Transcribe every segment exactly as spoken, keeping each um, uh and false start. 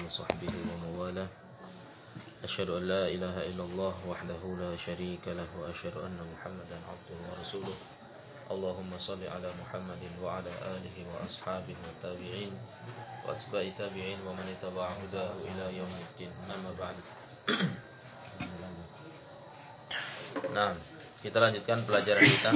وصحبه ومن والاه أشهد أن لا إله إلا الله وحده لا شريك له وأشهد أن محمدا عبده ورسوله اللهم صل على محمد وعلى آله وأصحابه والتابعين وأتباع التابعين ومن اتبع هداه إلى يوم الدين أما بعد. Nah, kita lanjutkan pelajaran kita.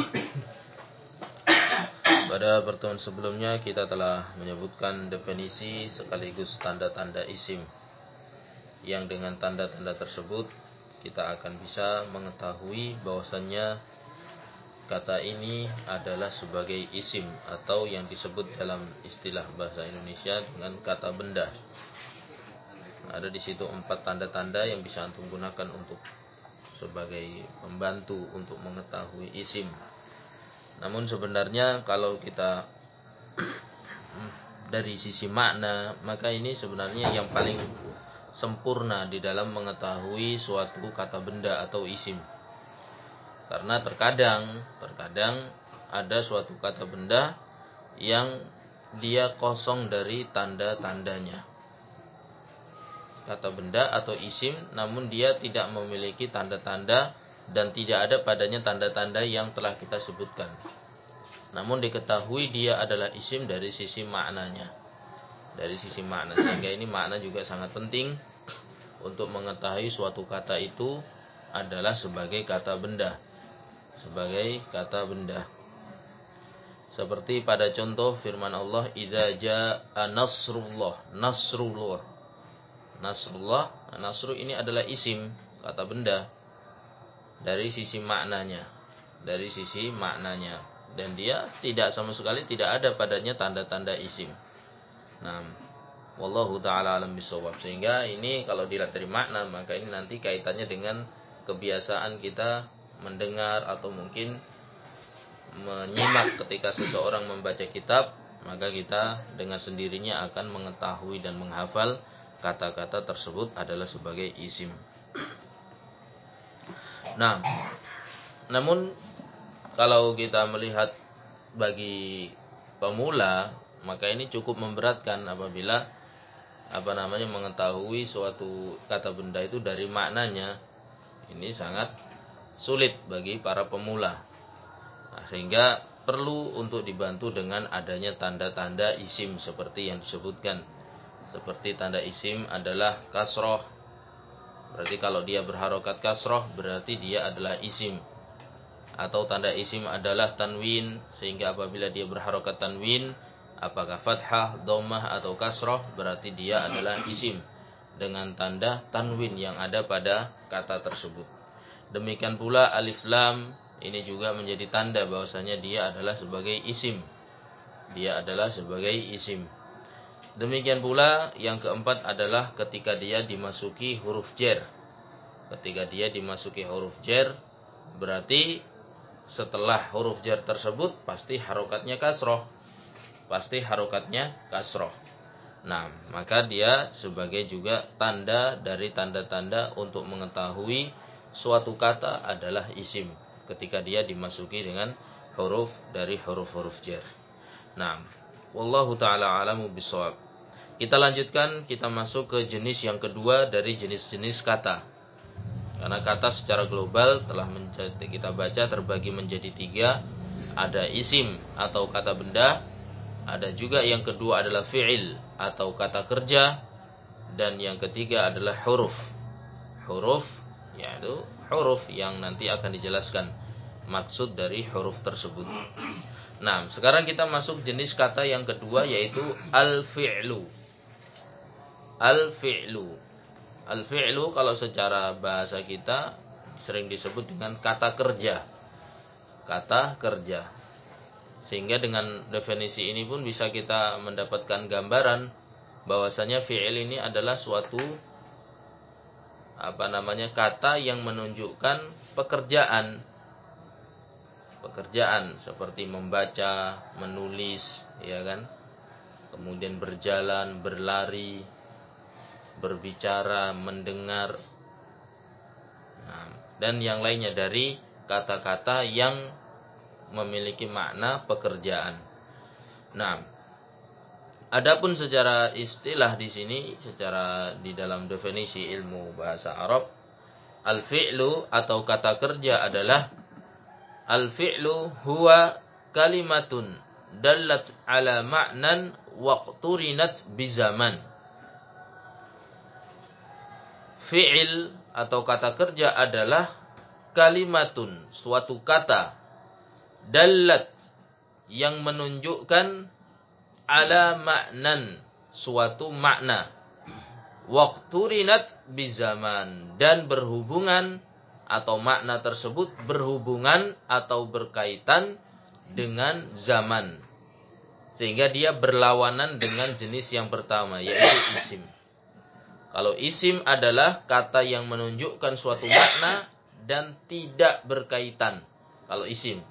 Pada pertemuan sebelumnya kita telah menyebutkan definisi sekaligus tanda-tanda isim, yang dengan tanda-tanda tersebut kita akan bisa mengetahui bahwasannya kata ini adalah sebagai isim atau yang disebut dalam istilah bahasa Indonesia dengan kata benda. Ada di situ empat tanda-tanda yang bisa antum gunakan untuk sebagai pembantu untuk mengetahui isim. Namun sebenarnya kalau kita dari sisi makna, maka ini sebenarnya yang paling sempurna di dalam mengetahui suatu kata benda atau isim. Karena terkadang, terkadang ada suatu kata benda yang dia kosong dari tanda-tandanya. Kata benda atau isim, namun dia tidak memiliki tanda-tanda dan tidak ada padanya tanda-tanda yang telah kita sebutkan. Namun diketahui dia adalah isim dari sisi maknanya. Dari sisi makna, sehingga ini makna juga sangat penting untuk mengetahui suatu kata itu adalah sebagai kata benda. Sebagai kata benda. Seperti pada contoh firman Allah, idza jaa nasrullah. Nasrullah. Nasrullah, nasru ini adalah isim, kata benda. Dari sisi maknanya, dari sisi maknanya, dan dia tidak sama sekali tidak ada padanya tanda-tanda isim. Nah, wallahu taala alam bisawab. Sehingga ini kalau dilihat dari makna, maka ini nanti kaitannya dengan kebiasaan kita mendengar atau mungkin menyimak ketika seseorang membaca kitab, maka kita dengan sendirinya akan mengetahui dan menghafal kata-kata tersebut adalah sebagai isim. Nah, namun kalau kita melihat bagi pemula, maka ini cukup memberatkan apabila apa namanya mengetahui suatu kata benda itu dari maknanya. Ini sangat sulit bagi para pemula. Nah, sehingga perlu untuk dibantu dengan adanya tanda-tanda isim seperti yang disebutkan. Seperti tanda isim adalah kasroh. Berarti kalau dia berharokat kasroh berarti dia adalah isim. Atau tanda isim adalah tanwin, sehingga apabila dia berharokat tanwin, apakah fathah, dhammah atau kasroh, berarti dia adalah isim dengan tanda tanwin yang ada pada kata tersebut. Demikian pula alif lam, ini juga menjadi tanda bahwasanya dia adalah sebagai isim. Dia adalah sebagai isim. Demikian pula yang keempat adalah ketika dia dimasuki huruf jar. Ketika dia dimasuki huruf jar, berarti setelah huruf jar tersebut pasti harokatnya kasroh. Pasti harokatnya kasroh. Nah, maka dia sebagai juga tanda dari tanda-tanda untuk mengetahui suatu kata adalah isim. Ketika dia dimasuki dengan huruf dari huruf-huruf jar. Nah, wallahu ta'ala alamu bisawab. Kita lanjutkan, kita masuk ke jenis yang kedua dari jenis-jenis kata. Karena kata secara global telah menjadi, kita baca terbagi menjadi tiga. Ada isim atau kata benda. Ada juga yang kedua adalah fi'il atau kata kerja. Dan yang ketiga adalah huruf. Huruf, yaitu huruf yang nanti akan dijelaskan maksud dari huruf tersebut. Nah, sekarang kita masuk jenis kata yang kedua, yaitu al-fi'lu. Al-fi'lu. Al-fi'lu kalau secara bahasa kita sering disebut dengan kata kerja. Kata kerja. Sehingga dengan definisi ini pun bisa kita mendapatkan gambaran bahwasanya fi'il ini adalah suatu apa namanya kata yang menunjukkan pekerjaan. Pekerjaan seperti membaca, menulis, ya kan? Kemudian berjalan, berlari, berbicara, mendengar. Nah, dan yang lainnya dari kata-kata yang memiliki makna pekerjaan. Nah, Adapun secara istilah di sini, secara di dalam definisi ilmu bahasa Arab, al-fi'lu atau kata kerja adalah al-fi'lu huwa kalimatun dallat ala ma'nan waqturinat bizaman. Fi'il atau kata kerja adalah kalimatun, suatu kata, dallat, yang menunjukkan ala ma'nan, suatu makna, waqturinat bizaman, dan berhubungan atau makna tersebut berhubungan atau berkaitan dengan zaman, sehingga dia berlawanan dengan jenis yang pertama, yaitu isim. Kalau isim adalah kata yang menunjukkan suatu makna dan tidak berkaitan. Kalau isim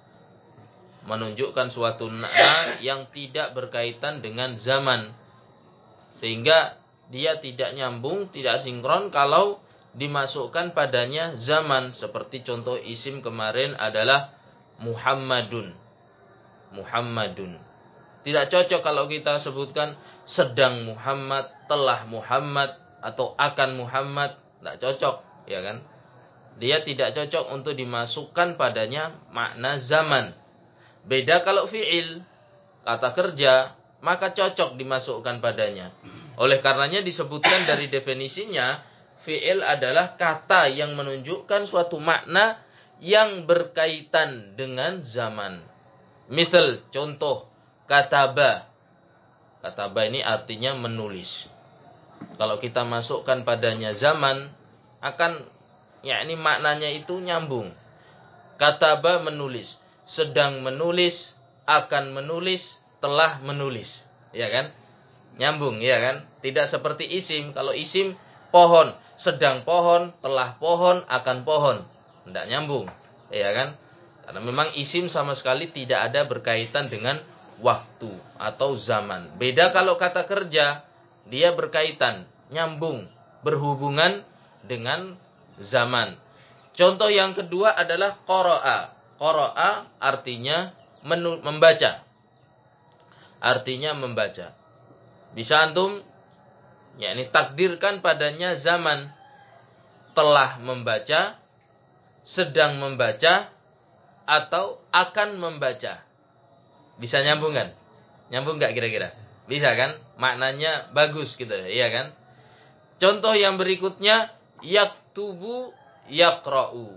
menunjukkan suatu makna yang tidak berkaitan dengan zaman, sehingga dia tidak nyambung, tidak sinkron kalau dimasukkan padanya zaman. Seperti contoh isim kemarin adalah Muhammadun. Muhammadun. Tidak cocok kalau kita sebutkan sedang Muhammad, telah Muhammad, atau akan Muhammad. Tidak cocok, ya kan? Dia tidak cocok untuk dimasukkan padanya makna zaman. Beda kalau fi'il, kata kerja, maka cocok dimasukkan padanya. Oleh karenanya disebutkan dari definisinya, fi'il adalah kata yang menunjukkan suatu makna yang berkaitan dengan zaman. Misal, contoh, kataba. Kataba ini artinya menulis. Kalau kita masukkan padanya zaman, akan, ya ini maknanya itu nyambung. Kataba menulis, sedang menulis, akan menulis, telah menulis. Ya kan? Nyambung, ya kan? Tidak seperti isim. Kalau isim, pohon, sedang pohon, telah pohon, akan pohon. Tidak nyambung, ya kan? Karena memang isim sama sekali tidak ada berkaitan dengan waktu atau zaman. Beda kalau kata kerja, dia berkaitan, nyambung, berhubungan dengan zaman. Contoh yang kedua adalah qara'a. Qara'a artinya menu, membaca. Artinya membaca. Bisa antum, yakni takdirkan padanya zaman, telah membaca, sedang membaca, atau akan membaca. Bisa nyambung kan? Nyambung gak kira-kira? Bisa kan? Maknanya bagus gitu, iya kan? Contoh yang berikutnya, yaktubu yaqra'u.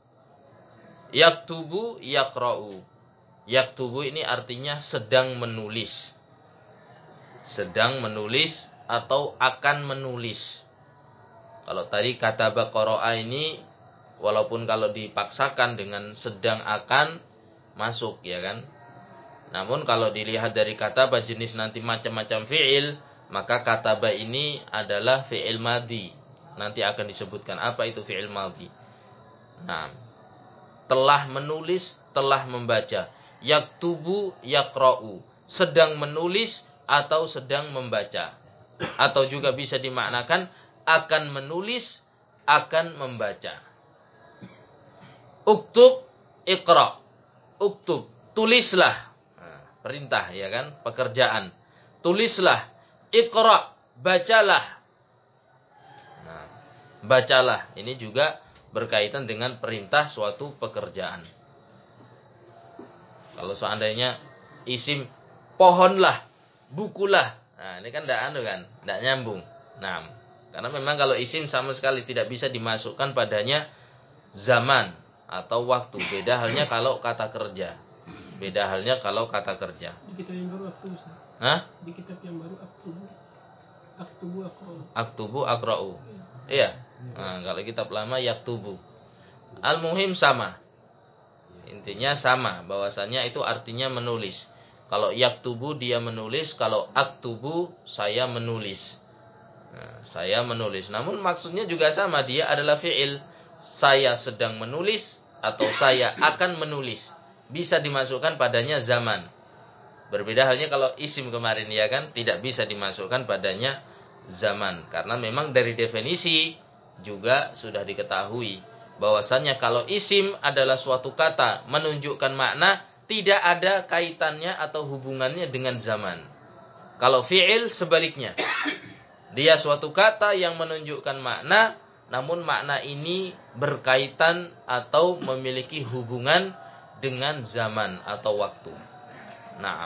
Yaktubu yaqra'u. Yaktubu ini artinya sedang menulis. Sedang menulis atau akan menulis. Kalau tadi kata qara'a ini, walaupun kalau dipaksakan dengan sedang akan, masuk, ya kan? Namun kalau dilihat dari kataba jenis nanti macam-macam fi'il, maka kataba ini adalah fi'il madhi. Nanti akan disebutkan apa itu fi'il madhi. Nah, telah menulis, telah membaca. Yaktubu yaqra'u. Sedang menulis atau sedang membaca. Atau juga bisa dimaknakan akan menulis, akan membaca. Uktub iqra. Uktub, tulislah. Nah, perintah, ya kan? Pekerjaan. Tulislah. Iqra, bacalah. Nah, bacalah. Ini juga berkaitan dengan perintah suatu pekerjaan. Kalau seandainya isim pohonlah, bukulah. Nah, ini kan tidak anu kan? Tidak nyambung. Nah, karena memang kalau isim sama sekali tidak bisa dimasukkan padanya zaman atau waktu. Beda halnya kalau kata kerja. Beda halnya kalau kata kerja. Di kitab yang baru aktubu. Hah? Di kitab yang baru aktubu. Aktubu akra'u. Aktubu akra'u. Iya. Nah, kalau kitab lama yaktubu. Al-muhim sama. Intinya sama. Bahwasannya itu artinya menulis. Kalau yaktubu dia menulis. Kalau aktubu saya menulis. Nah, saya menulis. Namun maksudnya juga sama. Dia adalah fi'il. Saya sedang menulis atau saya akan menulis. Bisa dimasukkan padanya zaman. Berbeda halnya kalau isim kemarin, ya kan, tidak bisa dimasukkan padanya zaman. Karena memang dari definisi juga sudah diketahui bahwasannya kalau isim adalah suatu kata menunjukkan makna, tidak ada kaitannya atau hubungannya dengan zaman. Kalau fi'il sebaliknya. Dia suatu kata yang menunjukkan makna, namun makna ini berkaitan atau memiliki hubungan dengan zaman atau waktu. Naam.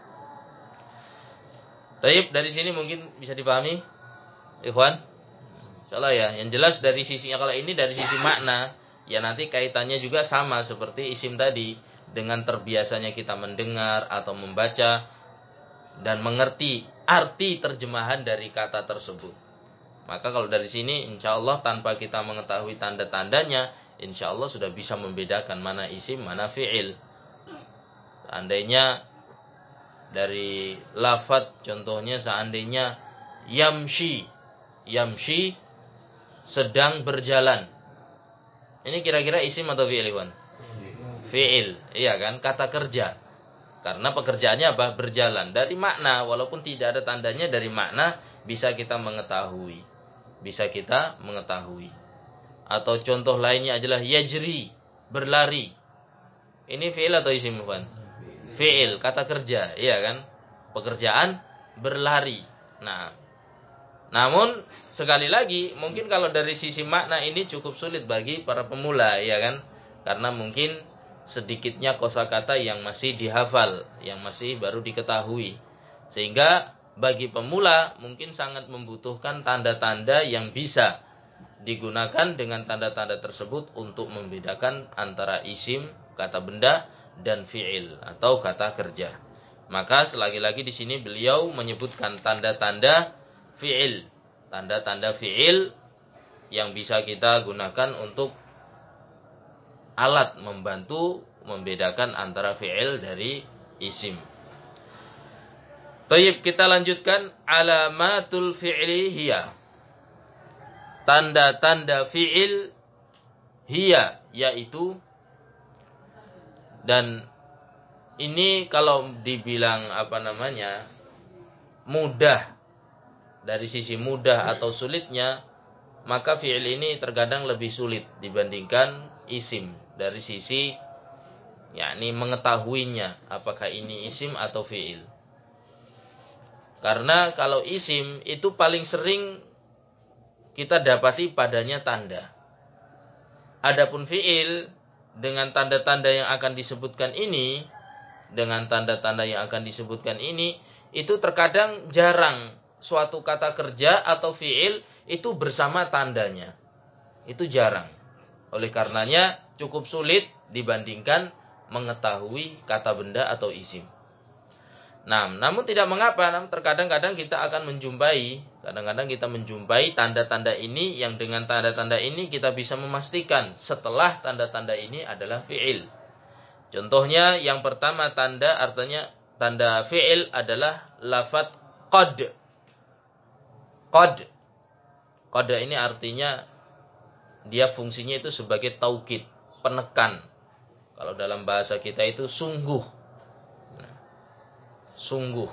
Baik, dari sini mungkin bisa dipahami, ikhwan? Insyaallah ya. Yang jelas dari sisinya, kalau ini dari sisi makna, ya nanti kaitannya juga sama seperti isim tadi, dengan terbiasanya kita mendengar atau membaca dan mengerti arti terjemahan dari kata tersebut. Maka kalau dari sini insya Allah tanpa kita mengetahui tanda-tandanya, insya Allah sudah bisa membedakan mana isim, mana fi'il. Seandainya dari lafadz, contohnya seandainya yamshi, yamshi sedang berjalan. Ini kira-kira isim atau fi'il, Iwan? Fi'il, iya kan? Kata kerja. Karena pekerjaannya apa? Berjalan. Dari makna, walaupun tidak ada tandanya, dari makna bisa kita mengetahui. Bisa kita mengetahui. Atau contoh lainnya adalah yajri, berlari. Ini fi'il atau isim, Ikhwan? Fi'il, kata kerja, iya kan? Pekerjaan berlari. Nah, namun sekali lagi, mungkin kalau dari sisi makna ini cukup sulit bagi para pemula, iya kan? Karena mungkin sedikitnya kosakata yang masih dihafal, yang masih baru diketahui. Sehingga bagi pemula mungkin sangat membutuhkan tanda-tanda yang bisa digunakan dengan tanda-tanda tersebut untuk membedakan antara isim, kata benda, dan fi'il atau kata kerja. Maka selagi lagi di sini beliau menyebutkan tanda-tanda fi'il, tanda-tanda fi'il yang bisa kita gunakan untuk alat membantu membedakan antara fi'il dari isim. Tayyib, kita lanjutkan. Alamatul fi'li hiya. Tanda-tanda fi'il hiya, yaitu, dan ini kalau dibilang apa namanya mudah, dari sisi mudah atau sulitnya, maka fi'il ini terkadang lebih sulit dibandingkan isim dari sisi yakni mengetahuinya apakah ini isim atau fi'il. Karena kalau isim itu paling sering kita dapati padanya tanda. Adapun fi'il dengan tanda-tanda yang akan disebutkan ini, dengan tanda-tanda yang akan disebutkan ini, itu terkadang jarang suatu kata kerja atau fi'il itu bersama tandanya. Itu jarang. Oleh karenanya cukup sulit dibandingkan mengetahui kata benda atau isim. Nah, namun tidak mengapa, namun terkadang-kadang kita akan menjumpai, kadang-kadang kita menjumpai tanda-tanda ini yang dengan tanda-tanda ini kita bisa memastikan setelah tanda-tanda ini adalah fi'il. Contohnya yang pertama tanda artinya tanda fi'il adalah lafadz qad. Qad. Qad ini artinya dia fungsinya itu sebagai taukid, penekan. Kalau dalam bahasa kita itu sungguh. Nah, sungguh.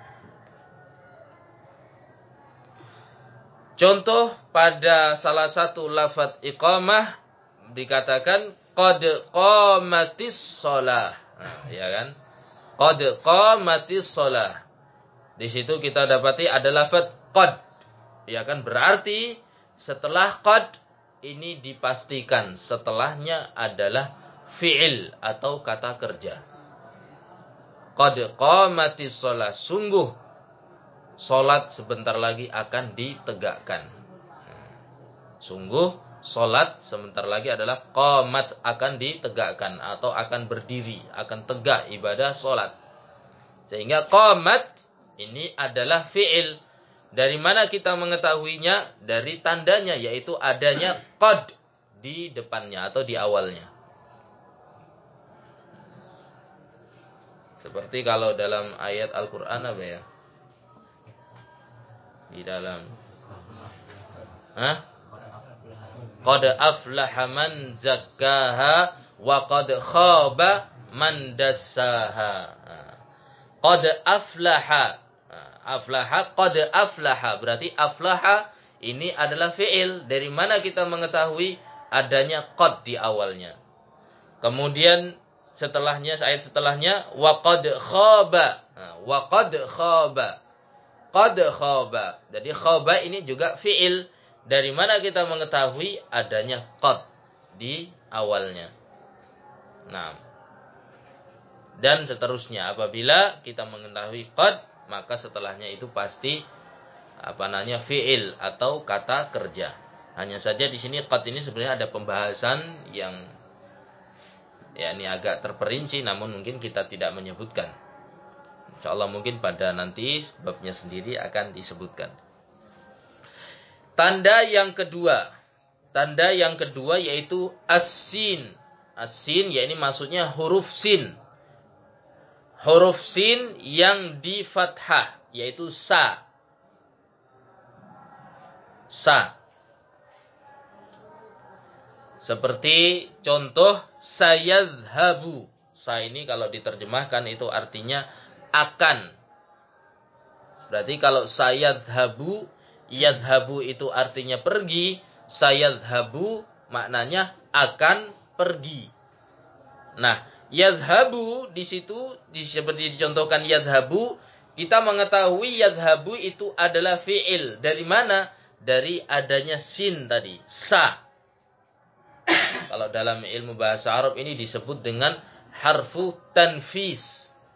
Contoh pada salah satu lafadz iqamah dikatakan qad qamatis shalah. Nah, ya kan? Qad qamatis shalah. Di situ kita dapati ada lafadz qad. Ya kan? Berarti setelah qad ini dipastikan setelahnya adalah fi'il atau kata kerja. Qad qamatis shalah, sungguh salat sebentar lagi akan ditegakkan. Sungguh salat sebentar lagi adalah qamat, akan ditegakkan atau akan berdiri, akan tegak ibadah salat. Sehingga qamat ini adalah fi'il. Dari mana kita mengetahuinya? Dari tandanya, yaitu adanya qad di depannya atau di awalnya. Seperti kalau dalam ayat Al-Quran apa ya? Di dalam Hah? Qad aflaha man zakkaha wa qad khaba man dassaha. Qad aflaha. Aflaha, qad aflaha. Berarti aflaha ini adalah fi'il. Dari mana kita mengetahui adanya qad di awalnya? Kemudian setelahnya, ayat setelahnya wa qad khaba. Wa qad khaba. qad khaba. Jadi khaba ini juga fi'il. Dari mana kita mengetahui adanya qad di awalnya. Nah, dan seterusnya apabila kita mengetahui qad, maka setelahnya itu pasti apa namanya fi'il atau kata kerja. Hanya saja di sini qad ini sebenarnya ada pembahasan yang ya ini agak terperinci, namun mungkin kita tidak menyebutkan. Insyaallah mungkin pada nanti babnya sendiri akan disebutkan. Tanda yang kedua. Tanda yang kedua yaitu as-sin. As-sin ya ini maksudnya huruf sin. Huruf sin yang di fathah yaitu sa. Sa. Seperti contoh sayadhabu. Sa ini kalau diterjemahkan itu artinya akan. Berarti kalau sayadhabu, yadhabu itu artinya pergi, sayadhabu maknanya akan pergi. Nah, yadhabu di situ di, seperti dicontohkan yadhabu, kita mengetahui yadhabu itu adalah fi'il. Dari mana? Dari adanya sin tadi, sa. Kalau dalam ilmu bahasa Arab ini disebut dengan harfu tanfis.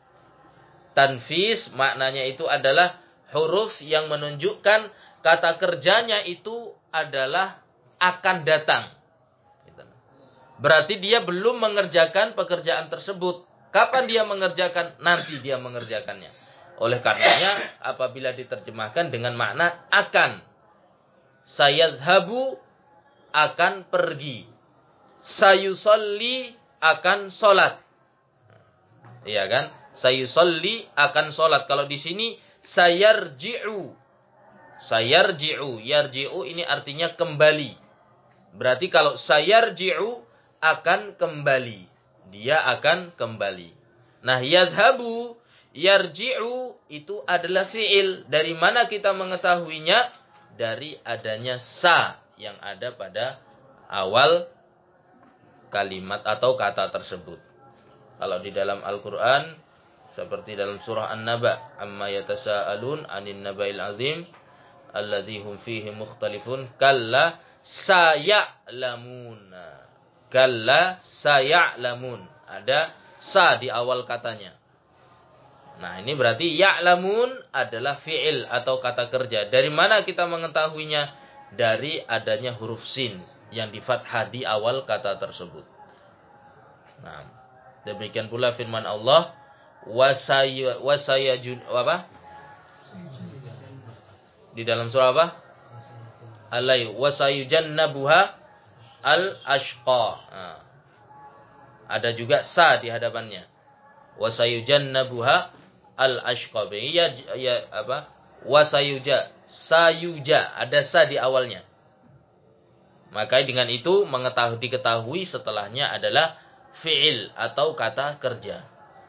Tanfis maknanya itu adalah huruf yang menunjukkan kata kerjanya itu adalah akan datang. Berarti dia belum mengerjakan pekerjaan tersebut. Kapan dia mengerjakan? Nanti dia mengerjakannya. Oleh karenanya apabila diterjemahkan dengan makna akan. Sayadhabu akan pergi. Sayusolli akan solat. Iya kan? Sayusolli akan solat. Kalau di sini sayarji'u. Sayarji'u. Yarji'u ini artinya kembali. Berarti kalau sayarji'u akan kembali. Dia akan kembali. Nah, yadhabu, yarji'u itu adalah fi'il. Dari mana kita mengetahuinya? Dari adanya sa yang ada pada awal kalimat atau kata tersebut. Kalau di dalam Al-Quran, seperti dalam surah An-Naba, amma yatasa'alun anin naba'il azim, alladhi hum fihi mukhtalifun, kalla saya'lamun. Kalla saya'lamun. Ada sa di awal katanya. Nah, ini berarti ya'lamun adalah fi'il atau kata kerja. Dari mana kita mengetahuinya? Dari adanya huruf sin yang di fathah di awal kata tersebut. Nah, demikian pula firman Allah, wasaya wasayajun apa? Di dalam surah apa? Alai wasayujannabuha al-ashqa. Nah, ada juga sa di hadapannya. Wasayujannabuha al-ashqa. Ya, ya apa? Wasayuja, sayuja, ada sa di awalnya. Maka dengan itu mengetahui diketahui setelahnya adalah fi'il atau kata kerja.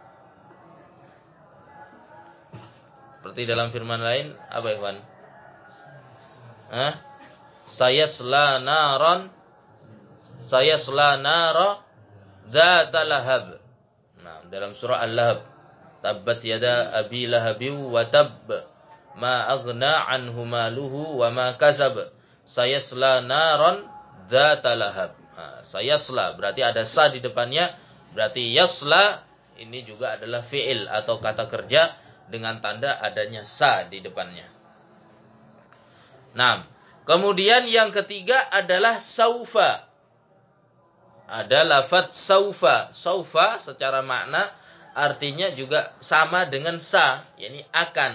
Seperti dalam firman lain, apa ikhwan? Hah? Sayasla naran Sayasla nara dzata lahab. Nah, dalam surah Al-Lahab, tabbat yada abi lahabin wa tabb ma aghna anhu maluhu wa ma kasab. Sayasla naran dzata lahab. Nah, sayasla berarti ada sa di depannya, berarti yasla ini juga adalah fi'il atau kata kerja dengan tanda adanya sa di depannya. Nah, kemudian yang ketiga adalah saufa. Ada lafaz saufa. Saufa secara makna artinya juga sama dengan sa, yakni akan.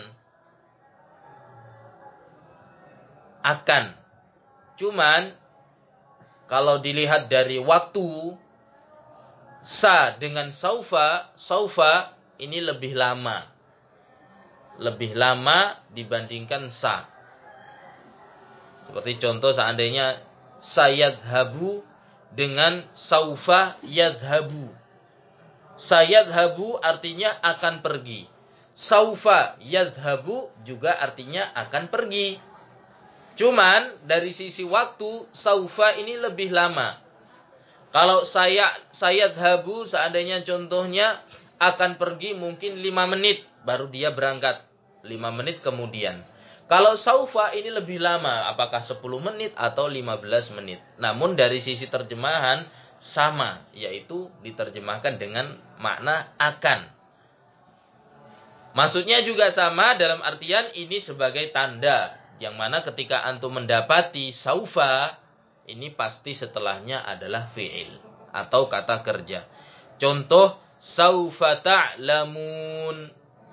Akan. Cuman kalau dilihat dari waktu, sa dengan saufa, saufa ini lebih lama. Lebih lama dibandingkan sa. Seperti contoh seandainya sayadhabu dengan saufa yadhabu. Sayadhabu artinya akan pergi. Saufa yadhabu juga artinya akan pergi. Cuman dari sisi waktu, saufa ini lebih lama. Kalau saya sayadhabu seandainya contohnya akan pergi mungkin lima menit baru dia berangkat. lima menit kemudian. Kalau saufa ini lebih lama, apakah sepuluh menit atau lima belas menit. Namun dari sisi terjemahan sama, yaitu diterjemahkan dengan makna akan. Maksudnya juga sama dalam artian ini sebagai tanda, yang mana ketika antum mendapati saufa, ini pasti setelahnya adalah fi'il atau kata kerja. Contoh, saufa ta'lamun.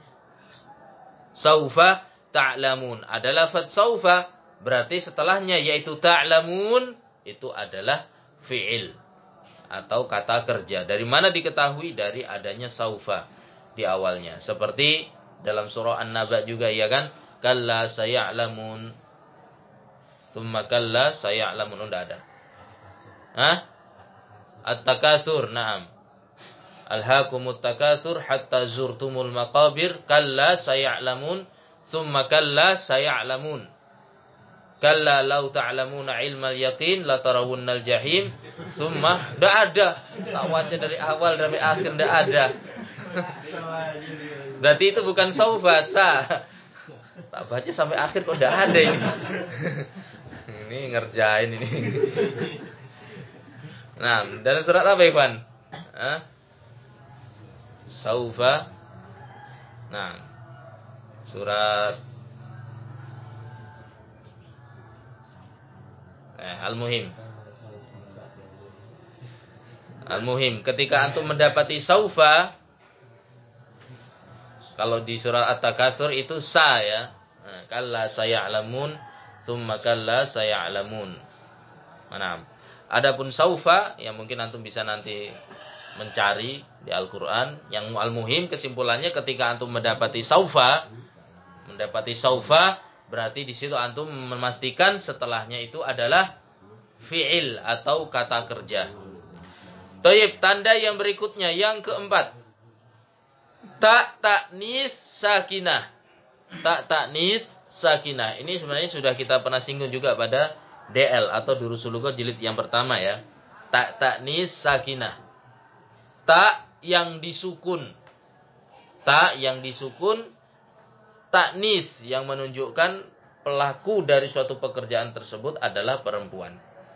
Saufa ta'lamun. Ada lafaz saufa, berarti setelahnya yaitu ta'lamun, itu adalah fi'il atau kata kerja. Dari mana diketahui? Dari adanya saufa di awalnya. Seperti dalam surah An-Naba juga, ya kan? Kalla saya'lamun. Tsumma kalla saya'lamun. Tidak ada. Hah? At-takatsur, na'am. Alhaakumut takatsur hatta zurtumul maqabir. Kalla saya'lamun. Tsumma kalla saya'lamun. Kalla law ta'lamuna ilmal yaqin la tarawunnal jahim. Tsumma, tidak ada. Takwatnya dari awal sampai akhir tidak ada. Berarti itu bukan saufa, sa. Tak baca sampai akhir kok tidak ada ini. Ini ngerjain ini. Nah, dalam surat apa, Ikhwan? Hah? Saufa. Nah, surat eh, Al-Muhim. Al-Muhim. Ketika antum mendapati saufa, kalau di surah At-Takatsur itu sa, ya. Nah, kalla saya'lamun, tsumma kalla saya'lamun. Mana? Adapun saufa, yang mungkin antum bisa nanti mencari di Al-Qur'an, yang Al-Muhim kesimpulannya ketika antum mendapati saufa, mendapati saufa, berarti di situ antum memastikan setelahnya itu adalah fi'il atau kata kerja. Thayyib, tanda yang berikutnya yang keempat. Tak taknis sakinah. Tak taknis sakinah. Ini sebenarnya sudah kita pernah singgung juga pada D L atau Durusul Lughat jilid yang pertama, ya. Tak taknis sakinah. Tak yang disukun. Tak yang disukun. Taknis yang menunjukkan pelaku dari suatu pekerjaan tersebut adalah perempuan.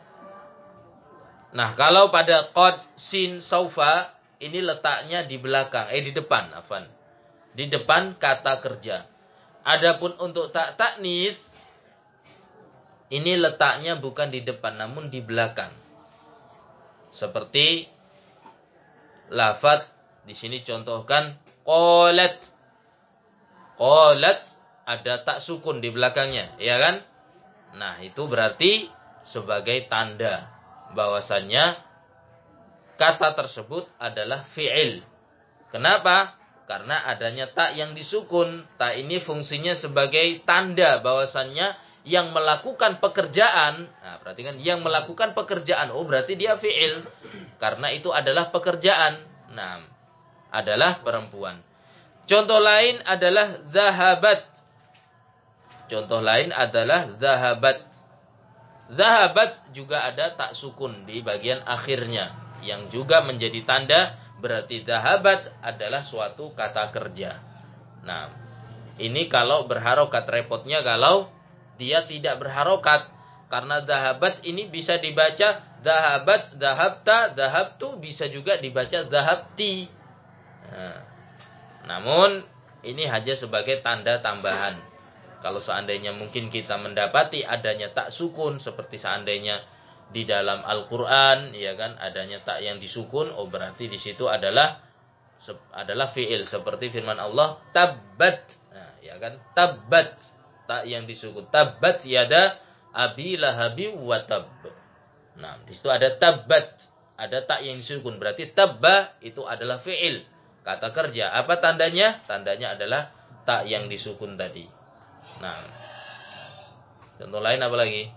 Nah, kalau pada qad sin saufa, ini letaknya di belakang, eh di depan, afan. Di depan kata kerja. Adapun untuk tak taknis, ini letaknya bukan di depan, namun di belakang. Seperti lafaz di sini contohkan qalat. Qalat ada tak sukun di belakangnya, ya kan? Nah, itu berarti sebagai tanda bahwasannya kata tersebut adalah fi'il. Kenapa? Karena adanya tak yang disukun. Tak ini fungsinya sebagai tanda bahwasannya yang melakukan pekerjaan. Nah, perhatikan, yang melakukan pekerjaan. Oh, berarti dia fi'il. Karena itu adalah pekerjaan. Nah, adalah perempuan. Contoh lain adalah zahabat. Contoh lain adalah zahabat. Zahabat juga ada tak sukun di bagian akhirnya, yang juga menjadi tanda berarti zahabat adalah suatu kata kerja. Nah, ini kalau berharokat, repotnya kalau dia tidak berharokat. Karena zahabat ini bisa dibaca zahabat, zahabta, zahabtu, bisa juga dibaca zahabti. Nah, namun ini hanya sebagai tanda tambahan. Kalau seandainya mungkin kita mendapati adanya tak sukun, seperti seandainya di dalam Al-Qur'an, ya kan, adanya tak yang disukun, oh berarti di situ adalah adalah fi'il, seperti firman Allah tabbat. Nah, ya kan, tabbat, tak yang disukun, tabbat yada abi lahabi wa tab. Nah, di situ ada tabbat, ada tak yang disukun, berarti tabba itu adalah fi'il, kata kerja. Apa tandanya? Tandanya adalah tak yang disukun tadi. Nah, contoh lain apa lagi?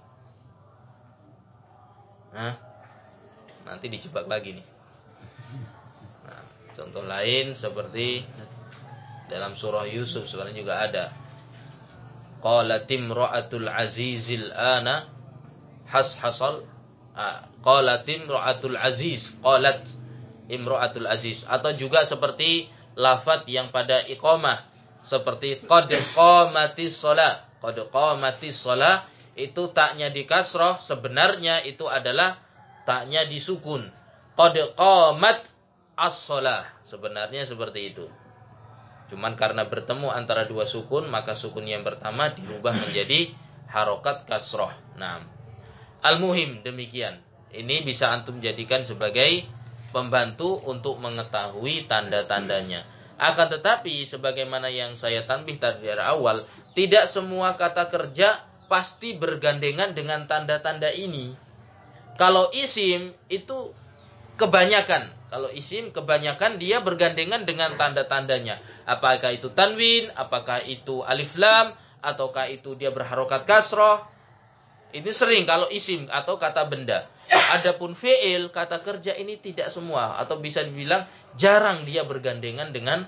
Hah? Nanti dijebak lagi nih. Nah, contoh lain seperti dalam surah Yusuf sebenarnya juga ada. Qalat imra'atul azizil ana hashasal. Qalat imra'atul aziz. Qalat imra'atul aziz. Atau juga seperti lafaz yang pada iqamah. Seperti qad qamatis shalah. Qad qamatis shalah itu taknya di kasroh, sebenarnya itu adalah taknya disukun. Qad qamat as-shalah. Sebenarnya seperti itu. Cuman karena bertemu antara dua sukun, maka sukun yang pertama dirubah menjadi harokat kasroh. Nah, al-muhim demikian. Ini bisa antum jadikan sebagai pembantu untuk mengetahui tanda-tandanya. Akan tetapi, sebagaimana yang saya tanbih tadi dari awal, tidak semua kata kerja pasti bergandengan dengan tanda-tanda ini. Kalau isim itu kebanyakan. Kalau isim kebanyakan dia bergandengan dengan tanda-tandanya. Apakah itu tanwin, apakah itu alif lam, ataukah itu dia berharokat kasroh. Ini sering kalau isim atau kata benda. Adapun fi'il, kata kerja ini tidak semua. Atau bisa dibilang jarang dia bergandengan dengan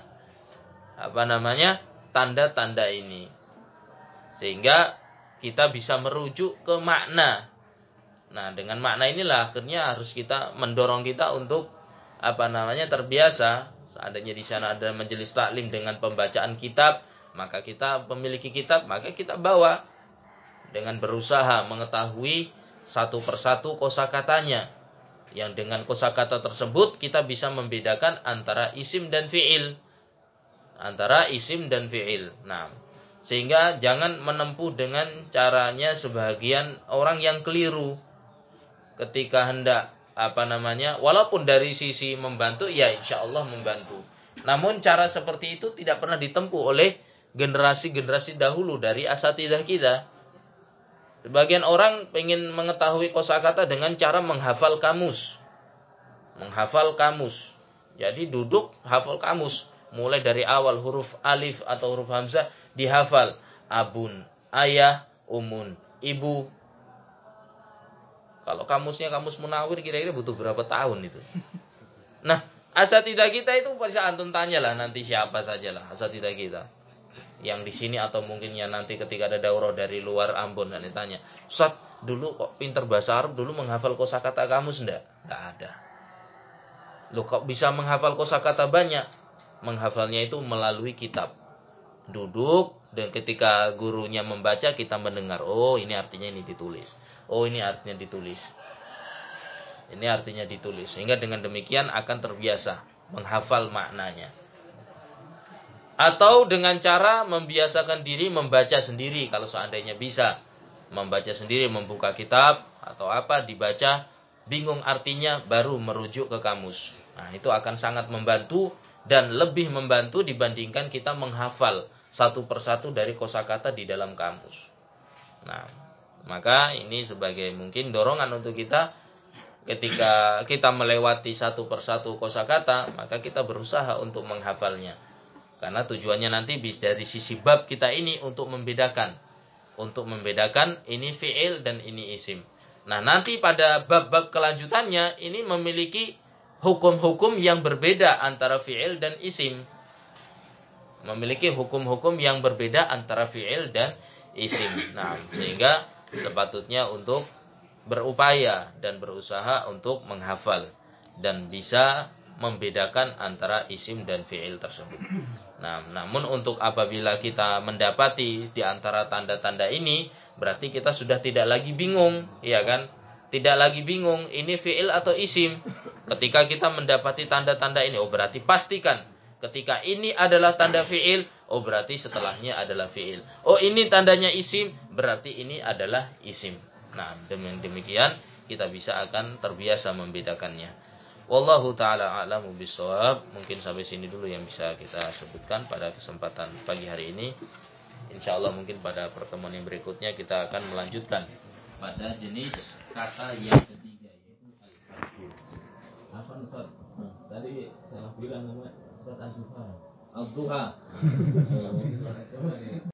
apa namanya tanda-tanda ini. Sehingga kita bisa merujuk ke makna. Nah, dengan makna inilah akhirnya harus kita mendorong kita untuk apa namanya terbiasa. Seandainya di sana ada majelis taklim dengan pembacaan kitab, maka kita memiliki kitab, maka kita bawa dengan berusaha mengetahui satu persatu kosakatanya. Yang dengan kosakata tersebut kita bisa membedakan antara isim dan fi'il. Antara isim dan fi'il. Nah, sehingga jangan menempuh dengan caranya sebagian orang yang keliru. Ketika hendak apa namanya, walaupun dari sisi membantu, ya insya Allah membantu. Namun cara seperti itu tidak pernah ditempuh oleh generasi-generasi dahulu dari asatidzah kita. Sebagian orang ingin mengetahui kosakata dengan cara menghafal kamus. Menghafal kamus. Jadi duduk hafal kamus. Mulai dari awal huruf alif atau huruf hamzah dihafal. Abun, ayah, umun, ibu. Kalau kamusnya kamus Munawir kira-kira butuh berapa tahun itu. Nah, asatidzah kita itu bisa antum tanyalah nanti siapa sajalah asatidzah kita. Yang di sini atau mungkin ya nanti ketika ada daurah dari luar Ambon dan ditanya, "Ustaz, dulu kok pinter bahasa Arab, dulu menghafal kosakata kamus enggak?" Enggak ada. Loh, kok bisa menghafal kosakata banyak? Menghafalnya itu melalui kitab. Duduk dan ketika gurunya membaca kita mendengar, oh ini artinya ini ditulis. Oh ini artinya ditulis. Ini artinya ditulis. Sehingga dengan demikian akan terbiasa menghafal maknanya. Atau dengan cara membiasakan diri membaca sendiri. Kalau seandainya bisa. Membaca sendiri, membuka kitab atau apa, dibaca. Bingung artinya, baru merujuk ke kamus. Nah, itu akan sangat membantu. Dan lebih membantu dibandingkan kita menghafal satu persatu dari kosakata di dalam kamus. Nah, maka ini sebagai mungkin dorongan untuk kita. Ketika kita melewati satu persatu kosakata, maka kita berusaha untuk menghafalnya. Karena tujuannya nanti dari sisi bab kita ini untuk membedakan. Untuk membedakan ini fi'il dan ini isim. Nah nanti pada bab-bab kelanjutannya ini memiliki hukum-hukum yang berbeda antara fi'il dan isim. Memiliki hukum-hukum yang berbeda antara fi'il dan isim. Nah sehingga sepatutnya untuk berupaya dan berusaha untuk menghafal. Dan bisa membedakan antara isim dan fi'il tersebut. Nah, namun untuk apabila kita mendapati di antara tanda-tanda ini, berarti kita sudah tidak lagi bingung, ya kan? Tidak lagi bingung ini fi'il atau isim. Ketika kita mendapati tanda-tanda ini, oh berarti pastikan ketika ini adalah tanda fi'il, oh berarti setelahnya adalah fi'il. Oh ini tandanya isim, berarti ini adalah isim. Nah, demikian kita bisa akan terbiasa membedakannya. Wallahu ta'ala a'lamu bissawab. Mungkin sampai sini dulu yang bisa kita sebutkan pada kesempatan pagi hari ini. Insyaallah mungkin pada pertemuan yang berikutnya kita akan melanjutkan pada jenis kata yang ketiga, yaitu al-harfu. Apa Ustaz? Tadi salah bilang nama Ustaz Az-Zuha. Az-Zuha.